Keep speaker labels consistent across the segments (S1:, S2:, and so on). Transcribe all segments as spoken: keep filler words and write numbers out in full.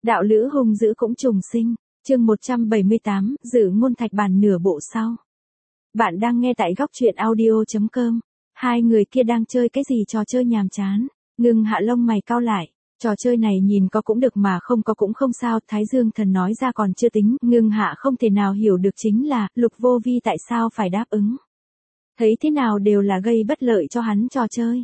S1: Đạo lữ hung dữ cũng trùng sinh, chương một trăm bảy mươi tám, dự ngôn thạch bàn nửa bộ sau. Bạn đang nghe tại góc truyện audio chấm com. Hai người kia đang chơi cái gì trò chơi nhàm chán, Ngưng Hạ lông mày cau lại. Trò chơi này nhìn có cũng được mà không có cũng không sao, Thái Dương Thần nói ra còn chưa tính, Ngưng Hạ không thể nào hiểu được chính là, Lục Vô Vi tại sao phải đáp ứng. Thấy thế nào đều là gây bất lợi cho hắn trò chơi.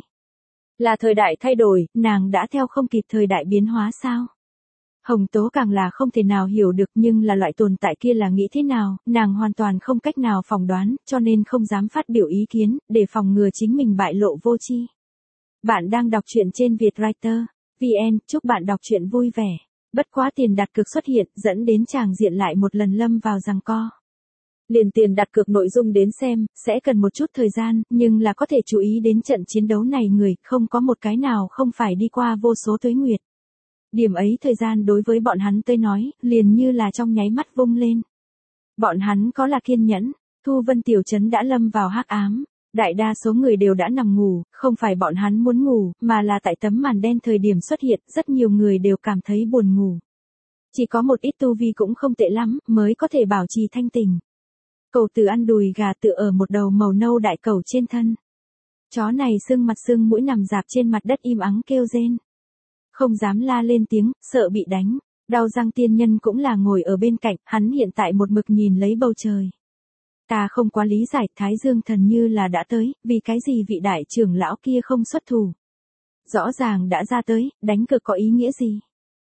S1: Là thời đại thay đổi, nàng đã theo không kịp thời đại biến hóa sao? Hồng Tố càng là không thể nào hiểu được, nhưng là loại tồn tại kia là nghĩ thế nào, nàng hoàn toàn không cách nào phỏng đoán, cho nên không dám phát biểu ý kiến, để phòng ngừa chính mình bại lộ vô tri. Bạn đang đọc truyện trên Vietwriter chấm vn, chúc bạn đọc truyện vui vẻ. Bất quá tiền đặt cược xuất hiện, dẫn đến tràng diện lại một lần lâm vào giằng co. Liền tiền đặt cược nội dung đến xem, sẽ cần một chút thời gian, nhưng là có thể chú ý đến trận chiến đấu này người, không có một cái nào không phải đi qua vô số tuế nguyệt. Điểm ấy thời gian đối với bọn hắn tới nói, liền như là trong nháy mắt vung lên. Bọn hắn có là kiên nhẫn, Thu Vân tiểu trấn đã lâm vào hắc ám, đại đa số người đều đã nằm ngủ, không phải bọn hắn muốn ngủ, mà là tại tấm màn đen thời điểm xuất hiện, rất nhiều người đều cảm thấy buồn ngủ. Chỉ có một ít tu vi cũng không tệ lắm, mới có thể bảo trì thanh tỉnh. Cẩu tử ăn đùi gà tựa ở một đầu màu nâu đại cẩu trên thân. Chó này sưng mặt sưng mũi nằm rạp trên mặt đất im ắng kêu rên. Không dám la lên tiếng, sợ bị đánh. Đao răng tiên nhân cũng là ngồi ở bên cạnh, hắn hiện tại một mực nhìn lấy bầu trời. Ta không quá lý giải, Thái Dương Thần như là đã tới, vì cái gì vị đại trưởng lão kia không xuất thủ. Rõ ràng đã ra tới, đánh cược có ý nghĩa gì?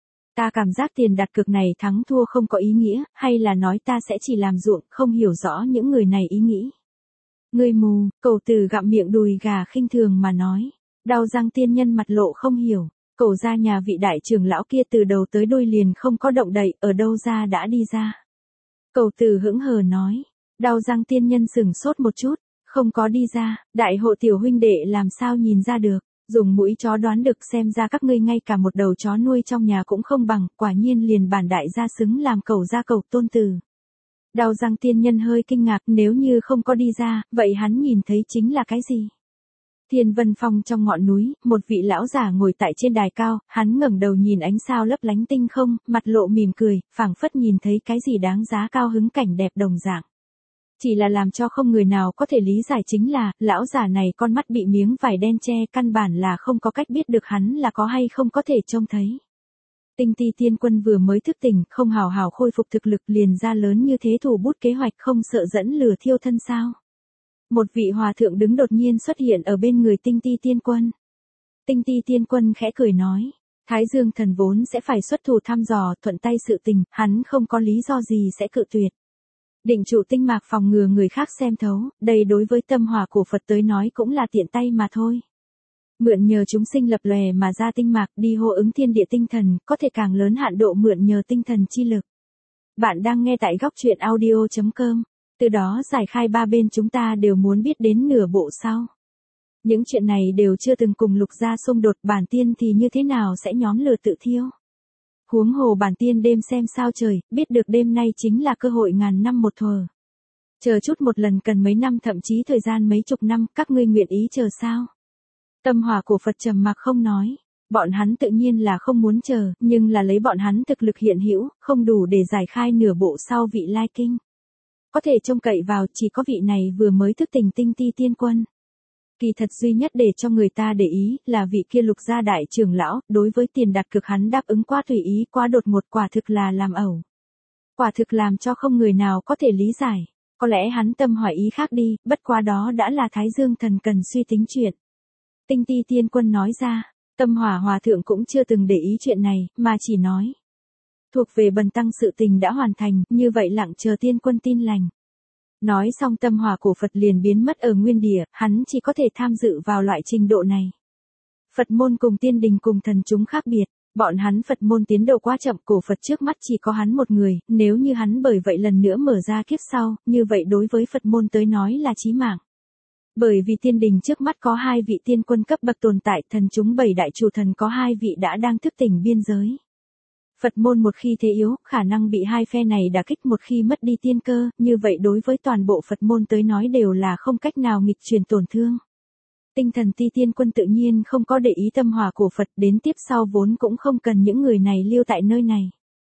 S1: Ta cảm giác tiền đặt cược này thắng thua không có ý nghĩa, hay là nói ta sẽ chỉ làm ruộng, không hiểu rõ những người này ý nghĩ. Người mù, cẩu tử gặm miệng đùi gà khinh thường mà nói. Đao răng tiên nhân mặt lộ không hiểu. Cậu ra nhà vị đại trưởng lão kia từ đầu tới đuôi liền không có động đậy, ở đâu ra đã đi ra. Cậu tử hững hờ nói. Đao răng tiên nhân sửng sốt một chút, không có đi ra, đại hộ tiểu huynh đệ làm sao nhìn ra được, dùng mũi chó đoán được, xem ra các ngươi ngay cả một đầu chó nuôi trong nhà cũng không bằng, quả nhiên liền bản đại gia xứng làm cẩu gia cẩu tôn tử. Đao răng tiên nhân hơi kinh ngạc, nếu như không có đi ra, vậy hắn nhìn thấy chính là cái gì? Thiên Vân Phong trong ngọn núi, một vị lão giả ngồi tại trên đài cao, hắn ngẩng đầu nhìn ánh sao lấp lánh tinh không, mặt lộ mỉm cười, phảng phất nhìn thấy cái gì đáng giá cao hứng cảnh đẹp đồng dạng. Chỉ là làm cho không người nào có thể lý giải chính là, lão giả này con mắt bị miếng vải đen che, căn bản là không có cách biết được hắn là có hay không có thể trông thấy. Tinh Ti Tiên Quân vừa mới thức tỉnh, không hào hào khôi phục thực lực liền ra lớn như thế thủ bút kế hoạch, không sợ dẫn lửa thiêu thân sao? Một vị hòa thượng đứng đột nhiên xuất hiện ở bên người Tinh Ti Tiên Quân. Tinh Ti Tiên Quân khẽ cười nói, Thái Dương Thần vốn sẽ phải xuất thủ thăm dò, thuận tay sự tình, hắn không có lý do gì sẽ cự tuyệt. Định trụ tinh mạc phòng ngừa người khác xem thấu, đây đối với tâm hỏa của Phật tới nói cũng là tiện tay mà thôi. Mượn nhờ chúng sinh lập lòe mà ra tinh mạc đi hô ứng thiên địa tinh thần, có thể càng lớn hạn độ mượn nhờ tinh thần chi lực. Bạn đang nghe tại góc truyện audio chấm com. Từ đó giải khai ba bên chúng ta đều muốn biết đến nửa bộ sau. Những chuyện này đều chưa từng cùng Lục gia xung đột, bản tiên thì như thế nào sẽ nhóm lửa tự thiêu. Huống hồ bản tiên đêm xem sao trời, biết được đêm nay chính là cơ hội ngàn năm một thuở. Chờ chút một lần cần mấy năm, thậm chí thời gian mấy chục năm, các ngươi nguyện ý chờ sao? Tâm hỏa của Phật trầm mặc không nói. Bọn hắn tự nhiên là không muốn chờ, nhưng là lấy bọn hắn thực lực hiện hữu, không đủ để giải khai nửa bộ sau vị lai kinh. Có thể trông cậy vào chỉ có vị này vừa mới thức tỉnh Tinh Ti Tiên Quân. Kỳ thật duy nhất để cho người ta để ý là vị kia Lục gia đại trưởng lão, đối với tiền đặt cược hắn đáp ứng quá tùy ý, quá đột ngột, quả thực là làm ẩu. Quả thực làm cho không người nào có thể lý giải. Có lẽ hắn tâm hỏi ý khác đi, bất quá đó đã là Thái Dương Thần cần suy tính chuyện. Tinh Ti Tiên Quân nói ra, Tâm Hỏa Hòa Thượng cũng chưa từng để ý chuyện này, mà chỉ nói. Thuộc về bần tăng sự tình đã hoàn thành, như vậy lặng chờ Tiên Quân tin lành. Nói xong tâm hỏa của Phật liền biến mất ở nguyên địa, hắn chỉ có thể tham dự vào loại trình độ này. Phật môn cùng tiên đình cùng thần chúng khác biệt, bọn hắn Phật môn tiến độ quá chậm, cổ Phật trước mắt chỉ có hắn một người, nếu như hắn bởi vậy lần nữa mở ra kiếp sau, như vậy đối với Phật môn tới nói là chí mạng. Bởi vì tiên đình trước mắt có hai vị tiên quân cấp bậc tồn tại, thần chúng bảy đại chủ thần có hai vị đã đang thức tỉnh biên giới. Phật môn một khi thế yếu, khả năng bị hai phe này đả kích, một khi mất đi tiên cơ, như vậy đối với toàn bộ Phật môn tới nói đều là không cách nào nghịch chuyển tổn thương. Tinh Thần Ti Tiên Quân tự nhiên không có để ý tâm hỏa của Phật, đến tiếp sau vốn cũng không cần những người này lưu tại nơi này.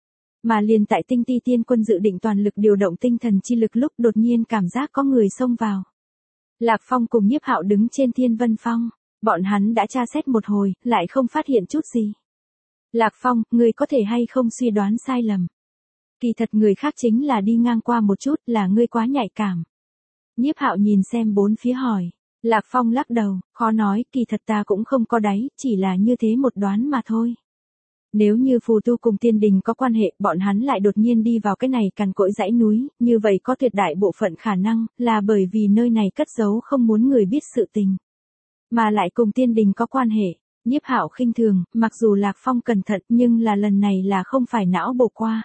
S1: Mà liền tại Tinh Ti Tiên Quân dự định toàn lực điều động tinh thần chi lực lúc đột nhiên cảm giác có người xông vào. Lạc Phong cùng Nhiếp Hạo đứng trên Thiên Vân Phong, bọn hắn đã tra xét một hồi, lại không phát hiện chút gì. Lạc Phong, người có thể hay không suy đoán sai lầm? Kỳ thật người khác chính là đi ngang qua một chút, là ngươi quá nhạy cảm. Nhiếp Hạo nhìn xem bốn phía hỏi. Lạc Phong lắc đầu, khó nói, kỳ thật ta cũng không có đáy, chỉ là như thế một đoán mà thôi. Nếu như phù tu cùng tiên đình có quan hệ, bọn hắn lại đột nhiên đi vào cái này cằn cỗi dãy núi, như vậy có tuyệt đại bộ phận khả năng, là bởi vì nơi này cất giấu không muốn người biết sự tình. Mà lại cùng tiên đình có quan hệ. Nhiếp Hạo khinh thường, mặc dù Lạc Phong cẩn thận nhưng là lần này là không phải não bộ qua.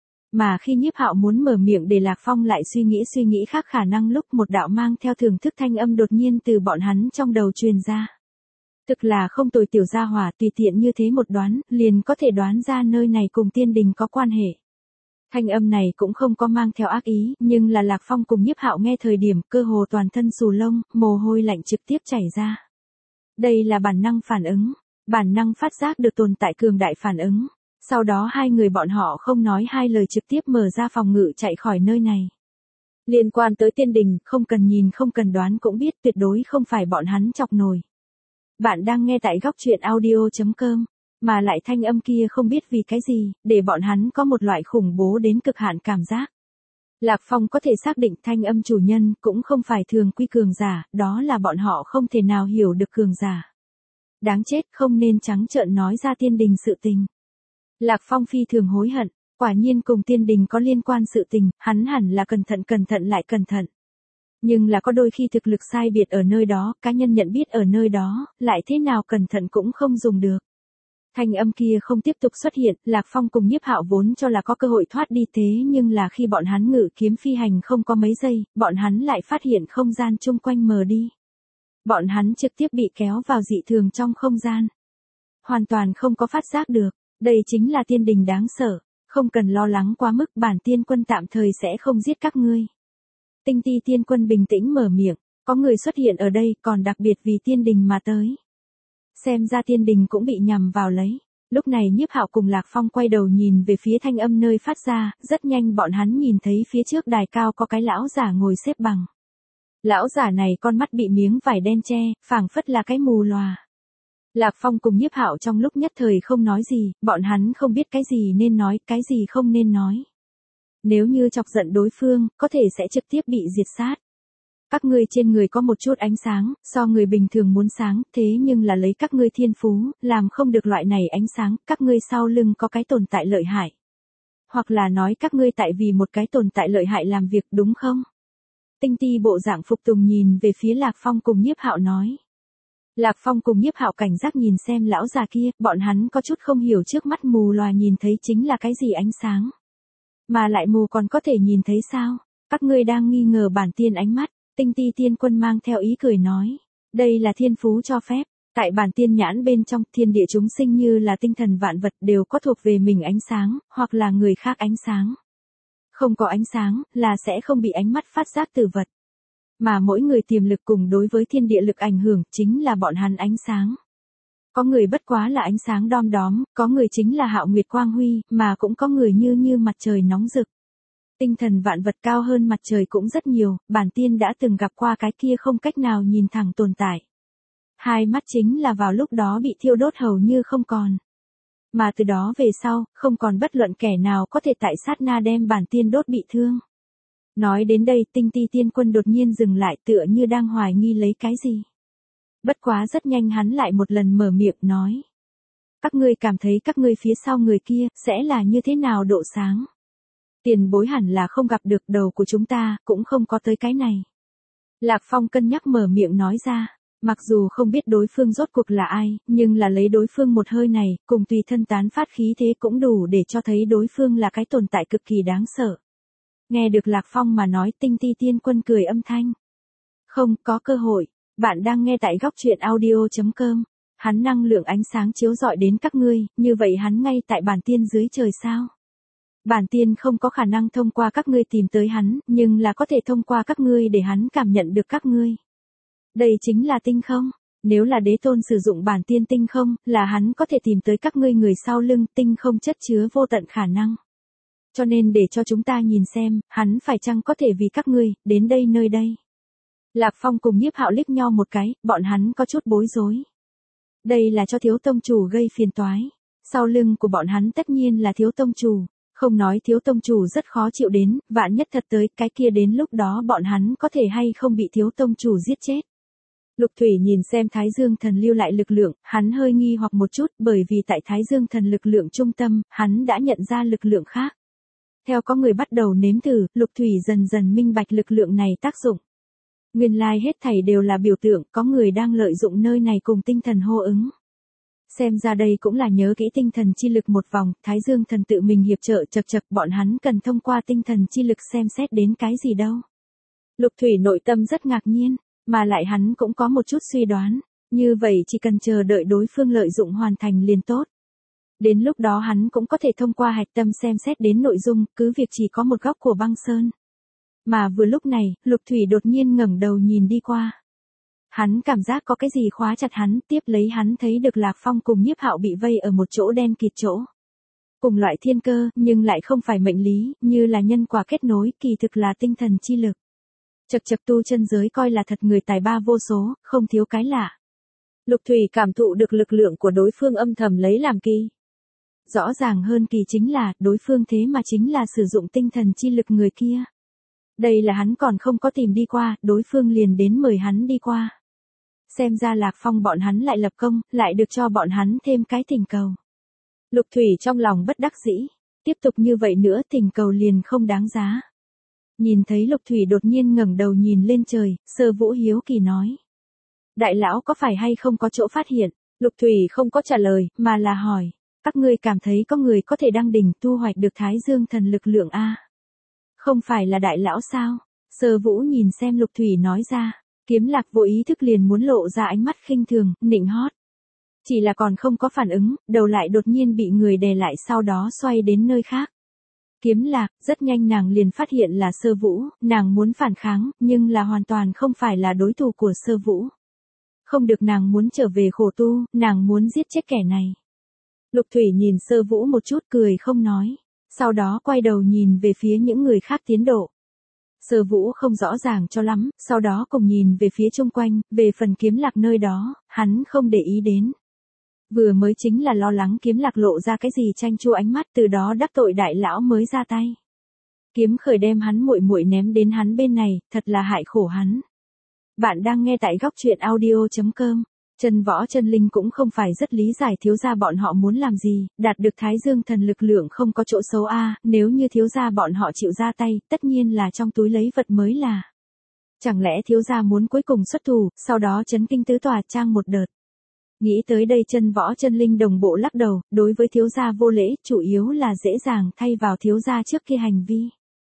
S1: Mà khi Nhiếp Hạo muốn mở miệng để Lạc Phong lại suy nghĩ suy nghĩ khác khả năng lúc một đạo mang theo thưởng thức thanh âm đột nhiên từ bọn hắn trong đầu truyền ra. Thực là không tồi tiểu gia hỏa, tùy tiện như thế một đoán, liền có thể đoán ra nơi này cùng tiên đình có quan hệ. Thanh âm này cũng không có mang theo ác ý, nhưng là Lạc Phong cùng Nhiếp Hạo nghe thời điểm cơ hồ toàn thân xù lông, mồ hôi lạnh trực tiếp chảy ra. Đây là bản năng phản ứng, bản năng phát giác được tồn tại cường đại phản ứng. Sau đó hai người bọn họ không nói hai lời trực tiếp mở ra phòng ngự chạy khỏi nơi này. Liên quan tới tiên đình, không cần nhìn không cần đoán cũng biết tuyệt đối không phải bọn hắn chọc nổi. Bạn đang nghe tại góc truyện audio chấm com, mà lại thanh âm kia không biết vì cái gì, để bọn hắn có một loại khủng bố đến cực hạn cảm giác. Lạc Phong có thể xác định thanh âm chủ nhân cũng không phải thường quy cường giả, đó là bọn họ không thể nào hiểu được cường giả. Đáng chết, không nên trắng trợn nói ra tiên đình sự tình. Lạc Phong phi thường hối hận, quả nhiên cùng tiên đình có liên quan sự tình, hắn hẳn là cẩn thận cẩn thận lại cẩn thận. Nhưng là có đôi khi thực lực sai biệt ở nơi đó, cá nhân nhận biết ở nơi đó, lại thế nào cẩn thận cũng không dùng được. Thanh âm kia không tiếp tục xuất hiện, Lạc Phong cùng Nhiếp Hạo vốn cho là có cơ hội thoát đi thế nhưng là khi bọn hắn ngự kiếm phi hành không có mấy giây, bọn hắn lại phát hiện không gian chung quanh mờ đi. Bọn hắn trực tiếp bị kéo vào dị thường trong không gian. Hoàn toàn không có phát giác được. Đây chính là tiên đình đáng sợ, không cần lo lắng quá mức, bản tiên quân tạm thời sẽ không giết các ngươi. Tinh Ti Tiên Quân bình tĩnh mở miệng, có người xuất hiện ở đây còn đặc biệt vì tiên đình mà tới. Xem ra tiên đình cũng bị nhằm vào lấy. Lúc này Nhiếp Hạo cùng Lạc Phong quay đầu nhìn về phía thanh âm nơi phát ra, rất nhanh bọn hắn nhìn thấy phía trước đài cao có cái lão giả ngồi xếp bằng. Lão giả này con mắt bị miếng vải đen che, phảng phất là cái mù lòa. Lạc Phong cùng Nhiếp Hạo trong lúc nhất thời không nói gì, bọn hắn không biết cái gì nên nói, cái gì không nên nói. Nếu như chọc giận đối phương, có thể sẽ trực tiếp bị diệt sát. Các ngươi trên người có một chút ánh sáng, so người bình thường muốn sáng, thế nhưng là lấy các ngươi thiên phú, làm không được loại này ánh sáng, các ngươi sau lưng có cái tồn tại lợi hại. Hoặc là nói các ngươi tại vì một cái tồn tại lợi hại làm việc, đúng không? Tinh Ti bộ dạng phục tùng nhìn về phía Lạc Phong cùng Nhiếp Hạo nói. Lạc Phong cùng Nhiếp Hạo cảnh giác nhìn xem lão già kia, bọn hắn có chút không hiểu trước mắt mù lòa nhìn thấy chính là cái gì ánh sáng. Mà lại mù còn có thể nhìn thấy sao? Các ngươi đang nghi ngờ bản tiên ánh mắt, Tinh Ti Tiên Quân mang theo ý cười nói. Đây là thiên phú cho phép, tại bản tiên nhãn bên trong thiên địa chúng sinh như là tinh thần vạn vật đều có thuộc về mình ánh sáng, hoặc là người khác ánh sáng. Không có ánh sáng, là sẽ không bị ánh mắt phát giác từ vật. Mà mỗi người tiềm lực cùng đối với thiên địa lực ảnh hưởng chính là bọn hắn ánh sáng. Có người bất quá là ánh sáng đom đóm, có người chính là hạo nguyệt quang huy, mà cũng có người như như mặt trời nóng rực. Tinh thần vạn vật cao hơn mặt trời cũng rất nhiều, bản tiên đã từng gặp qua cái kia không cách nào nhìn thẳng tồn tại. Hai mắt chính là vào lúc đó bị thiêu đốt hầu như không còn. Mà từ đó về sau, không còn bất luận kẻ nào có thể tại sát na đem bản tiên đốt bị thương. Nói đến đây Tinh Ti Tiên Quân đột nhiên dừng lại tựa như đang hoài nghi lấy cái gì. Bất quá rất nhanh hắn lại một lần mở miệng nói. Các ngươi cảm thấy các ngươi phía sau người kia sẽ là như thế nào độ sáng. Tiền bối hẳn là không gặp được đầu của chúng ta, cũng không có tới cái này. Lạc Phong cân nhắc mở miệng nói ra. Mặc dù không biết đối phương rốt cuộc là ai, nhưng là lấy đối phương một hơi này, cùng tùy thân tán phát khí thế cũng đủ để cho thấy đối phương là cái tồn tại cực kỳ đáng sợ. Nghe được Lạc Phong mà nói Tinh Ti Tiên Quân cười âm thanh. Không có cơ hội, bạn đang nghe tại góc truyện audio chấm com. Hắn năng lượng ánh sáng chiếu rọi đến các ngươi, như vậy hắn ngay tại bản tiên dưới trời sao. Bản tiên không có khả năng thông qua các ngươi tìm tới hắn, nhưng là có thể thông qua các ngươi để hắn cảm nhận được các ngươi. Đây chính là tinh không, nếu là đế tôn sử dụng bản tiên tinh không, là hắn có thể tìm tới các ngươi người sau lưng, tinh không chất chứa vô tận khả năng. Cho nên để cho chúng ta nhìn xem, hắn phải chăng có thể vì các ngươi, đến đây nơi đây. Lạc Phong cùng Nhiếp Hạo liếc nhau một cái, bọn hắn có chút bối rối. Đây là cho thiếu tông chủ gây phiền toái. Sau lưng của bọn hắn tất nhiên là thiếu tông chủ. Không nói thiếu tông chủ rất khó chịu đến, vạn nhất thật tới cái kia đến lúc đó bọn hắn có thể hay không bị thiếu tông chủ giết chết. Lục Thủy nhìn xem Thái Dương thần lưu lại lực lượng, hắn hơi nghi hoặc một chút bởi vì tại Thái Dương thần lực lượng trung tâm, hắn đã nhận ra lực lượng khác. Theo có người bắt đầu nếm thử, Lục Thủy dần dần minh bạch lực lượng này tác dụng. Nguyên lai hết thảy đều là biểu tượng, có người đang lợi dụng nơi này cùng tinh thần hô ứng. Xem ra đây cũng là nhớ kỹ tinh thần chi lực một vòng, Thái Dương thần tự mình hiệp trợ chật chật bọn hắn cần thông qua tinh thần chi lực xem xét đến cái gì đâu. Lục Thủy nội tâm rất ngạc nhiên, mà lại hắn cũng có một chút suy đoán, như vậy chỉ cần chờ đợi đối phương lợi dụng hoàn thành liền tốt. Đến lúc đó hắn cũng có thể thông qua hạch tâm xem xét đến nội dung, cứ việc chỉ có một góc của băng sơn. Mà vừa lúc này, Lục Thủy đột nhiên ngẩng đầu nhìn đi qua. Hắn cảm giác có cái gì khóa chặt hắn, tiếp lấy hắn thấy được Lạc Phong cùng Nhiếp Hạo bị vây ở một chỗ đen kịt chỗ. Cùng loại thiên cơ, nhưng lại không phải mệnh lý, như là nhân quả kết nối, kỳ thực là tinh thần chi lực. Chật chật tu chân giới coi là thật người tài ba vô số, không thiếu cái lạ. Lục Thủy cảm thụ được lực lượng của đối phương âm thầm lấy làm kỳ. Rõ ràng hơn kỳ chính là, đối phương thế mà chính là sử dụng tinh thần chi lực người kia. Đây là hắn còn không có tìm đi qua, đối phương liền đến mời hắn đi qua. Xem ra Lạc Phong bọn hắn lại lập công, lại được cho bọn hắn thêm cái tình cầu. Lục Thủy trong lòng bất đắc dĩ, tiếp tục như vậy nữa tình cầu liền không đáng giá. Nhìn thấy Lục Thủy đột nhiên ngẩng đầu nhìn lên trời, Sơ Vũ hiếu kỳ nói. Đại lão có phải hay không có chỗ phát hiện? Lục Thủy không có trả lời, mà là hỏi. Các ngươi cảm thấy có người có thể đăng đỉnh thu hoạch được Thái Dương thần lực lượng a? Không phải là đại lão sao? Sơ Vũ nhìn xem Lục Thủy nói ra. Kiếm Lạc vô ý thức liền muốn lộ ra ánh mắt khinh thường, nịnh hót. Chỉ là còn không có phản ứng, đầu lại đột nhiên bị người đè lại sau đó xoay đến nơi khác. Kiếm Lạc, rất nhanh nàng liền phát hiện là Sơ Vũ, nàng muốn phản kháng, nhưng là hoàn toàn không phải là đối thủ của Sơ Vũ. Không được nàng muốn trở về khổ tu, nàng muốn giết chết kẻ này. Lục Thủy nhìn Sơ Vũ một chút cười không nói, sau đó quay đầu nhìn về phía những người khác tiến độ. Sơ Vũ không rõ ràng cho lắm, sau đó cùng nhìn về phía chung quanh, về phần Kiếm Lạc nơi đó, hắn không để ý đến. Vừa mới chính là lo lắng Kiếm Lạc lộ ra cái gì tranh chua ánh mắt, từ đó đắc tội đại lão mới ra tay. Kiếm Khởi đem hắn muội muội ném đến hắn bên này, thật là hại khổ hắn. Bạn đang nghe tại góc truyện audio chấm com. Chân Võ Chân Linh cũng không phải rất lý giải thiếu gia bọn họ muốn làm gì, đạt được Thái Dương thần lực lượng không có chỗ xấu a, nếu như thiếu gia bọn họ chịu ra tay, tất nhiên là trong túi lấy vật mới là. Chẳng lẽ thiếu gia muốn cuối cùng xuất thủ, sau đó chấn kinh tứ tòa trang một đợt. Nghĩ tới đây Chân Võ Chân Linh đồng bộ lắc đầu, đối với thiếu gia vô lễ, chủ yếu là dễ dàng thay vào thiếu gia trước kia hành vi.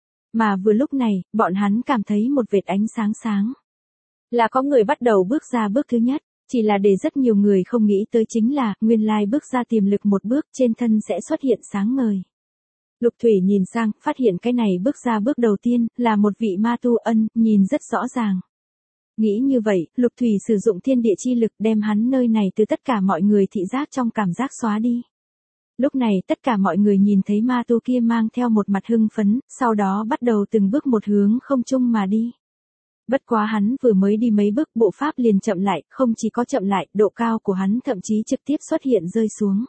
S1: Mà vừa lúc này, bọn hắn cảm thấy một vệt ánh sáng sáng. Là có người bắt đầu bước ra bước thứ nhất. Chỉ là để rất nhiều người không nghĩ tới chính là, nguyên lai bước ra tiềm lực một bước trên thân sẽ xuất hiện sáng ngời. Lục Thủy nhìn sang, phát hiện cái này bước ra bước đầu tiên, là một vị ma tu ân, nhìn rất rõ ràng. Nghĩ như vậy, Lục Thủy sử dụng thiên địa chi lực đem hắn nơi này từ tất cả mọi người thị giác trong cảm giác xóa đi. Lúc này tất cả mọi người nhìn thấy ma tu kia mang theo một mặt hưng phấn, sau đó bắt đầu từng bước một hướng không trung mà đi. Bất quá hắn vừa mới đi mấy bước bộ pháp liền chậm lại, không chỉ có chậm lại, độ cao của hắn thậm chí trực tiếp xuất hiện rơi xuống.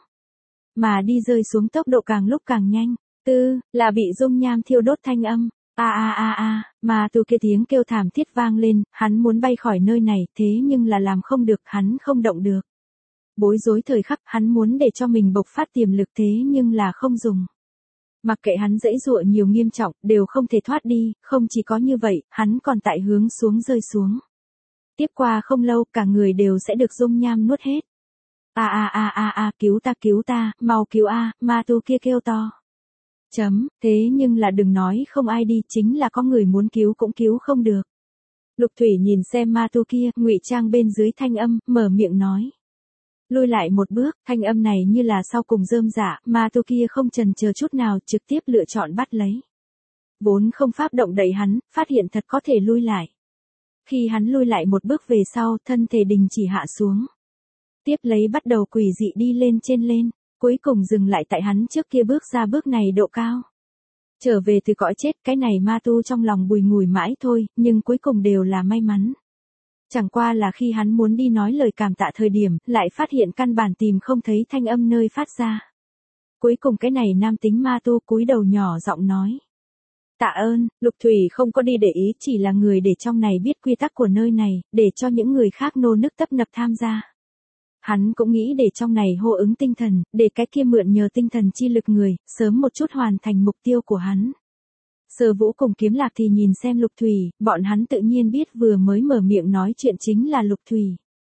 S1: Mà đi rơi xuống tốc độ càng lúc càng nhanh, tư, là bị dung nham thiêu đốt thanh âm, a a a a, mà từ kia tiếng kêu thảm thiết vang lên, hắn muốn bay khỏi nơi này, thế nhưng là làm không được, hắn không động được. Bối rối thời khắc, hắn muốn để cho mình bộc phát tiềm lực thế nhưng là không dùng. Mặc kệ hắn dãy dụa nhiều nghiêm trọng, đều không thể thoát đi, không chỉ có như vậy, hắn còn tại hướng xuống rơi xuống. Tiếp qua không lâu, cả người đều sẽ được dung nham nuốt hết. A a a a a, cứu ta cứu ta, mau cứu a, ma tu kia kêu to. Chấm, thế nhưng là đừng nói không ai đi, chính là có người muốn cứu cũng cứu không được. Lục Thủy nhìn xem ma tu kia, ngụy trang bên dưới thanh âm, mở miệng nói. Lùi lại một bước, thanh âm này như là sau cùng rơm rả, ma tu kia không chần chờ chút nào trực tiếp lựa chọn bắt lấy. Vốn không pháp động đẩy hắn, phát hiện thật có thể lui lại. Khi hắn lui lại một bước về sau, thân thể đình chỉ hạ xuống. Tiếp lấy bắt đầu quỷ dị đi lên trên lên, cuối cùng dừng lại tại hắn trước kia bước ra bước này độ cao. Trở về từ cõi chết, cái này ma tu trong lòng bùi ngùi mãi thôi, nhưng cuối cùng đều là may mắn. Chẳng qua là khi hắn muốn đi nói lời cảm tạ thời điểm, lại phát hiện căn bản tìm không thấy thanh âm nơi phát ra. Cuối cùng cái này nam tính ma tu cúi đầu nhỏ giọng nói. Tạ ơn, Lục Thủy không có đi để ý, chỉ là người để trong này biết quy tắc của nơi này, để cho những người khác nô nức tấp nập tham gia. Hắn cũng nghĩ để trong này hô ứng tinh thần, để cái kia mượn nhờ tinh thần chi lực người, sớm một chút hoàn thành mục tiêu của hắn. Sở Vũ cùng Kiếm Lạc thì nhìn xem Lục Thủy, bọn hắn tự nhiên biết vừa mới mở miệng nói chuyện chính là Lục Thủy.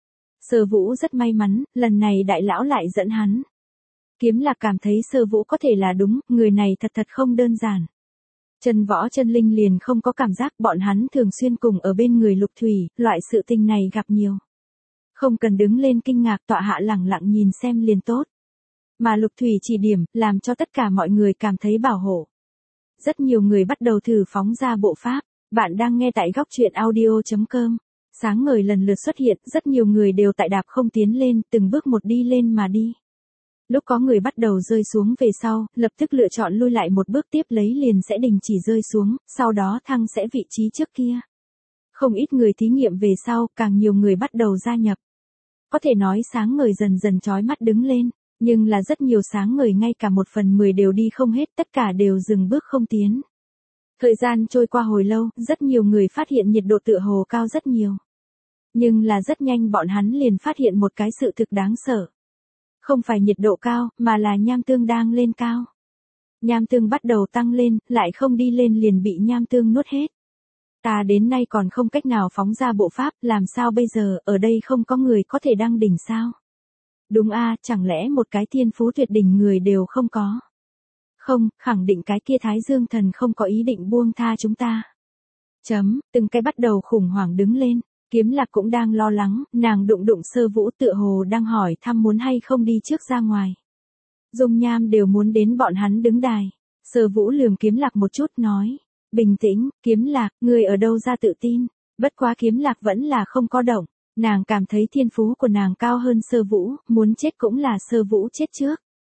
S1: Sở Vũ rất may mắn, lần này đại lão lại dẫn hắn. Kiếm Lạc cảm thấy Sở Vũ có thể là đúng, người này thật thật không đơn giản. Chân Võ Chân Linh liền không có cảm giác, bọn hắn thường xuyên cùng ở bên người Lục Thủy, loại sự tình này gặp nhiều. Không cần đứng lên kinh ngạc, tọa hạ lẳng lặng nhìn xem liền tốt. Mà Lục Thủy chỉ điểm, làm cho tất cả mọi người cảm thấy bảo hộ. Rất nhiều người bắt đầu thử phóng ra bộ pháp. Bạn đang nghe tại góc truyện audio chấm com. Sáng ngời lần lượt xuất hiện, rất nhiều người đều tại đạp không tiến lên, từng bước một đi lên mà đi. Lúc có người bắt đầu rơi xuống về sau, lập tức lựa chọn lui lại một bước, tiếp lấy liền sẽ đình chỉ rơi xuống, sau đó thăng sẽ vị trí trước kia. Không ít người thí nghiệm về sau, càng nhiều người bắt đầu gia nhập. Có thể nói sáng ngời dần dần chói mắt đứng lên, nhưng là rất nhiều sáng ngời ngay cả một phần mười đều đi không hết, tất cả đều dừng bước không tiến. Thời gian trôi qua hồi lâu, rất nhiều người phát hiện nhiệt độ tựa hồ cao rất nhiều. Nhưng là rất nhanh bọn hắn liền phát hiện một cái sự thực đáng sợ. Không phải nhiệt độ cao, mà là nham tương đang lên cao. Nham tương bắt đầu tăng lên, lại không đi lên liền bị nham tương nuốt hết. Ta đến nay còn không cách nào phóng ra bộ pháp, làm sao bây giờ, ở đây không có người có thể đăng đỉnh sao? Đúng a, chẳng lẽ một cái thiên phú tuyệt đỉnh người đều không có? Không, khẳng định cái kia Thái Dương thần không có ý định buông tha chúng ta. Chấm, từng cái bắt đầu khủng hoảng đứng lên. Kiếm Lạc cũng đang lo lắng, nàng đụng đụng Sơ Vũ tựa hồ đang hỏi thăm muốn hay không đi trước ra ngoài. Dung Nham đều muốn đến bọn hắn đứng đài. Sơ Vũ lườm Kiếm Lạc một chút nói. Bình tĩnh, Kiếm Lạc, ngươi ở đâu ra tự tin? Bất quá Kiếm Lạc vẫn là không có động. Nàng cảm thấy thiên phú của nàng cao hơn Sơ Vũ, muốn chết cũng là Sơ Vũ chết trước.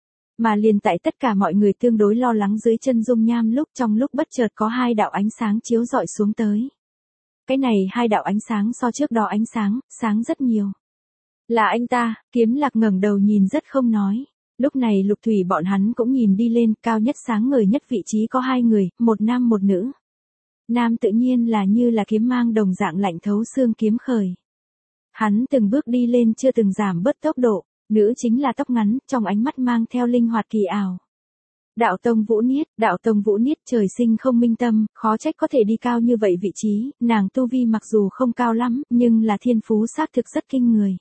S1: Mà liền tại tất cả mọi người tương đối lo lắng dưới chân Dung Nham lúc trong lúc bất chợt có hai đạo ánh sáng chiếu rọi xuống tới. Cái này hai đạo ánh sáng so trước đó ánh sáng, sáng rất nhiều. Là anh ta, Kiếm Lạc ngẩng đầu nhìn rất không nói. Lúc này Lục Thủy bọn hắn cũng nhìn đi lên, cao nhất sáng ngời nhất vị trí có hai người, một nam một nữ. Nam tự nhiên là như là kiếm mang đồng dạng lạnh thấu xương Kiếm Khởi. Hắn từng bước đi lên chưa từng giảm bớt tốc độ, nữ chính là tóc ngắn, trong ánh mắt mang theo linh hoạt kỳ ảo. Đạo Tông Vũ Niết, Đạo Tông Vũ Niết trời sinh không minh tâm, khó trách có thể đi cao như vậy vị trí, nàng tu vi mặc dù không cao lắm, nhưng là thiên phú xác thực rất kinh người.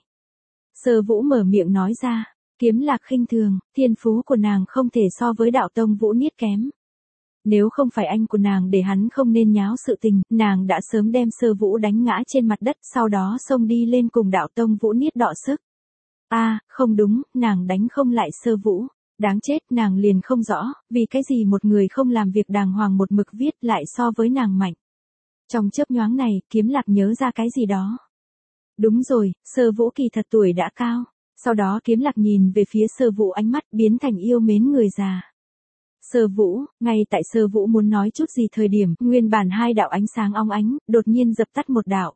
S1: Sơ Vũ mở miệng nói ra, Kiếm Lạc khinh thường, thiên phú của nàng không thể so với Đạo Tông Vũ Niết kém. Nếu không phải anh của nàng để hắn không nên nháo sự tình, nàng đã sớm đem Sơ Vũ đánh ngã trên mặt đất, sau đó xông đi lên cùng Đạo Tông Vũ Niết đọ sức. A, à, không đúng, nàng đánh không lại Sơ Vũ. Đáng chết, nàng liền không rõ, vì cái gì một người không làm việc đàng hoàng một mực viết lại so với nàng mạnh. Trong chớp nhoáng này, Kiếm Lạc nhớ ra cái gì đó. Đúng rồi, Sơ Vũ kỳ thật tuổi đã cao. Sau đó Kiếm Lạc nhìn về phía Sơ Vũ, ánh mắt biến thành yêu mến người già. Sơ Vũ, ngay tại Sơ Vũ muốn nói chút gì thời điểm, nguyên bản hai đạo ánh sáng óng ánh, đột nhiên dập tắt một đạo.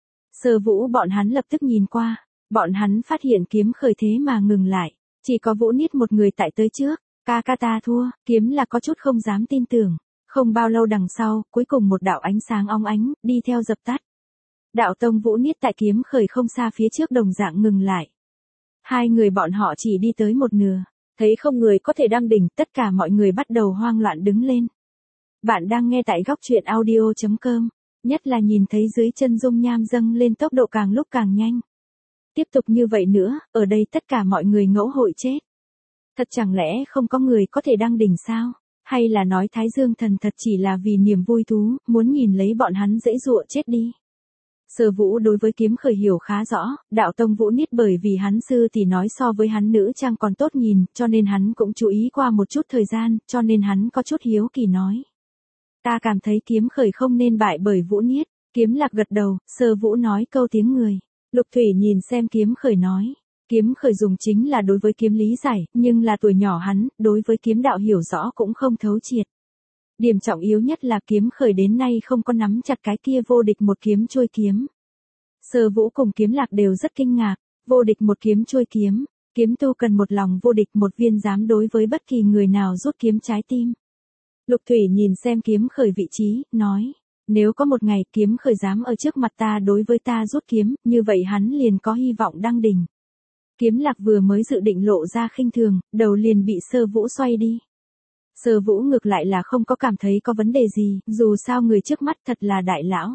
S1: Sơ Vũ bọn hắn lập tức nhìn qua, bọn hắn phát hiện Kiếm Khởi thế mà ngừng lại. Chỉ có Vũ Niết một người tại tới trước, ca ca ta thua, Kiếm Lạc có chút không dám tin tưởng. Không bao lâu đằng sau, cuối cùng một đạo ánh sáng óng ánh, đi theo dập tắt. Đạo Tông Vũ Niết tại Kiếm Khởi không xa phía trước đồng dạng ngừng lại. Hai người bọn họ chỉ đi tới một nửa, thấy không người có thể đăng đỉnh, tất cả mọi người bắt đầu hoang loạn đứng lên. Bạn đang nghe tại góc truyện audio chấm com, nhất là nhìn thấy dưới chân Dung Nham dâng lên tốc độ càng lúc càng nhanh. Tiếp tục như vậy nữa, ở đây tất cả mọi người ngẫu hội chết. Thật chẳng lẽ không có người có thể đăng đỉnh sao? Hay là nói Thái Dương thần thật chỉ là vì niềm vui thú, muốn nhìn lấy bọn hắn dễ dụa chết đi? Sơ Vũ đối với Kiếm Khởi hiểu khá rõ, Đạo Tông Vũ Niết bởi vì hắn sư thì nói so với hắn nữ trang còn tốt nhìn, cho nên hắn cũng chú ý qua một chút thời gian, cho nên hắn có chút hiếu kỳ nói. Ta cảm thấy Kiếm Khởi không nên bại bởi Vũ Niết. Kiếm Lạc gật đầu, Sơ Vũ nói câu tiếng người. Lục Thủy nhìn xem Kiếm Khởi nói. Kiếm Khởi dùng chính là đối với kiếm lý giải, nhưng là tuổi nhỏ hắn, đối với kiếm đạo hiểu rõ cũng không thấu triệt. Điểm trọng yếu nhất là kiếm khởi đến nay không có nắm chặt cái kia vô địch một kiếm trôi kiếm. Sơ Vũ cùng Kiếm Lạc đều rất kinh ngạc, vô địch một kiếm trôi kiếm, kiếm tu cần một lòng vô địch một viên dám đối với bất kỳ người nào rút kiếm trái tim. Lục Thủy nhìn xem kiếm khởi vị trí, nói, nếu có một ngày kiếm khởi dám ở trước mặt ta đối với ta rút kiếm, như vậy hắn liền có hy vọng đăng đỉnh. Kiếm Lạc vừa mới dự định lộ ra khinh thường, đầu liền bị Sơ Vũ xoay đi. Sơ Vũ ngược lại là không có cảm thấy có vấn đề gì, dù sao người trước mắt thật là đại lão.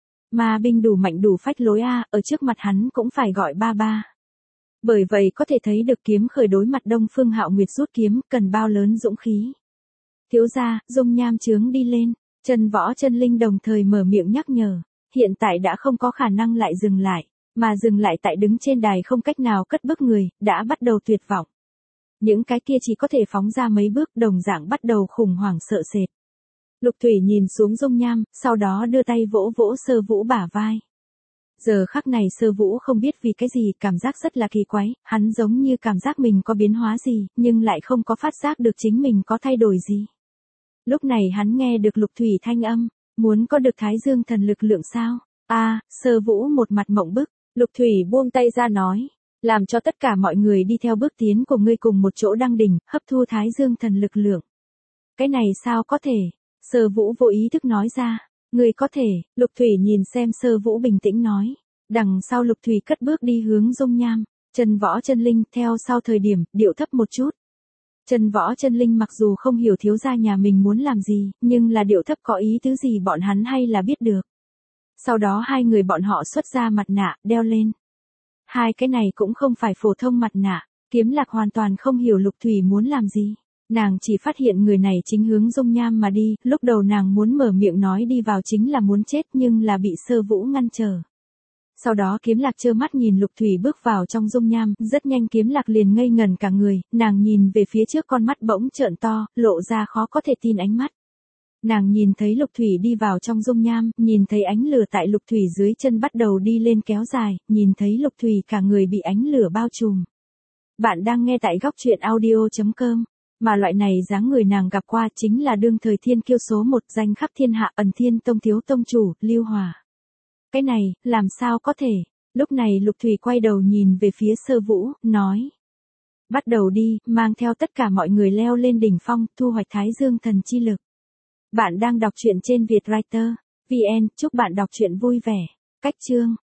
S1: Ma binh đủ mạnh đủ phách lối a, ở trước mặt hắn cũng phải gọi ba ba. Bởi vậy có thể thấy được kiếm khởi đối mặt Đông Phương Hạo Nguyệt rút kiếm, cần bao lớn dũng khí. Thiếu gia, dung nham chướng đi lên, Trần Võ Chân Linh đồng thời mở miệng nhắc nhở, hiện tại đã không có khả năng lại dừng lại, mà dừng lại tại đứng trên đài không cách nào cất bước người, đã bắt đầu tuyệt vọng. Những cái kia chỉ có thể phóng ra mấy bước đồng dạng bắt đầu khủng hoảng sợ sệt. Lục Thủy nhìn xuống dung nham, sau đó đưa tay vỗ vỗ Sơ Vũ bả vai. Giờ khắc này Sơ Vũ không biết vì cái gì, cảm giác rất là kỳ quái, hắn giống như cảm giác mình có biến hóa gì, nhưng lại không có phát giác được chính mình có thay đổi gì. Lúc này hắn nghe được Lục Thủy thanh âm, muốn có được Thái Dương thần lực lượng sao? A, à, Sơ Vũ một mặt mộng bức, Lục Thủy buông tay ra nói, làm cho tất cả mọi người đi theo bước tiến của ngươi cùng một chỗ đăng đỉnh, hấp thu Thái Dương thần lực lượng. Cái này sao có thể? Sơ Vũ vô ý thức nói ra, ngươi có thể, Lục Thủy nhìn xem Sơ Vũ bình tĩnh nói. Đằng sau Lục Thủy cất bước đi hướng dung nham, Trần Võ Chân Linh theo sau thời điểm, điệu thấp một chút. Trần Võ Chân Linh mặc dù không hiểu thiếu gia nhà mình muốn làm gì, nhưng là điệu thấp có ý tứ gì bọn hắn hay là biết được. Sau đó hai người bọn họ xuất ra mặt nạ, đeo lên. Hai cái này cũng không phải phổ thông mặt nạ, Kiếm Lạc hoàn toàn không hiểu Lục Thủy muốn làm gì. Nàng chỉ phát hiện người này chính hướng dung nham mà đi, lúc đầu nàng muốn mở miệng nói đi vào chính là muốn chết nhưng là bị Sơ Vũ ngăn trở. Sau đó Kiếm Lạc trơ mắt nhìn Lục Thủy bước vào trong dung nham, rất nhanh Kiếm Lạc liền ngây ngẩn cả người, nàng nhìn về phía trước con mắt bỗng trợn to, lộ ra khó có thể tin ánh mắt. Nàng nhìn thấy Lục Thủy đi vào trong dung nham, nhìn thấy ánh lửa tại Lục Thủy dưới chân bắt đầu đi lên kéo dài, nhìn thấy Lục Thủy cả người bị ánh lửa bao trùm. Bạn đang nghe tại góc truyện audio chấm com. Mà loại này dáng người nàng gặp qua chính là đương thời thiên kiêu số một danh khắp thiên hạ Ẩn Thiên Tông thiếu tông chủ, Lưu Hòa. Cái này, làm sao có thể? Lúc này Lục Thủy quay đầu nhìn về phía Sơ Vũ, nói. Bắt đầu đi, mang theo tất cả mọi người leo lên đỉnh phong, thu hoạch Thái Dương thần chi lực. Bạn đang đọc truyện trên Vietwriter. vê en, chúc bạn đọc truyện vui vẻ. Cách chương.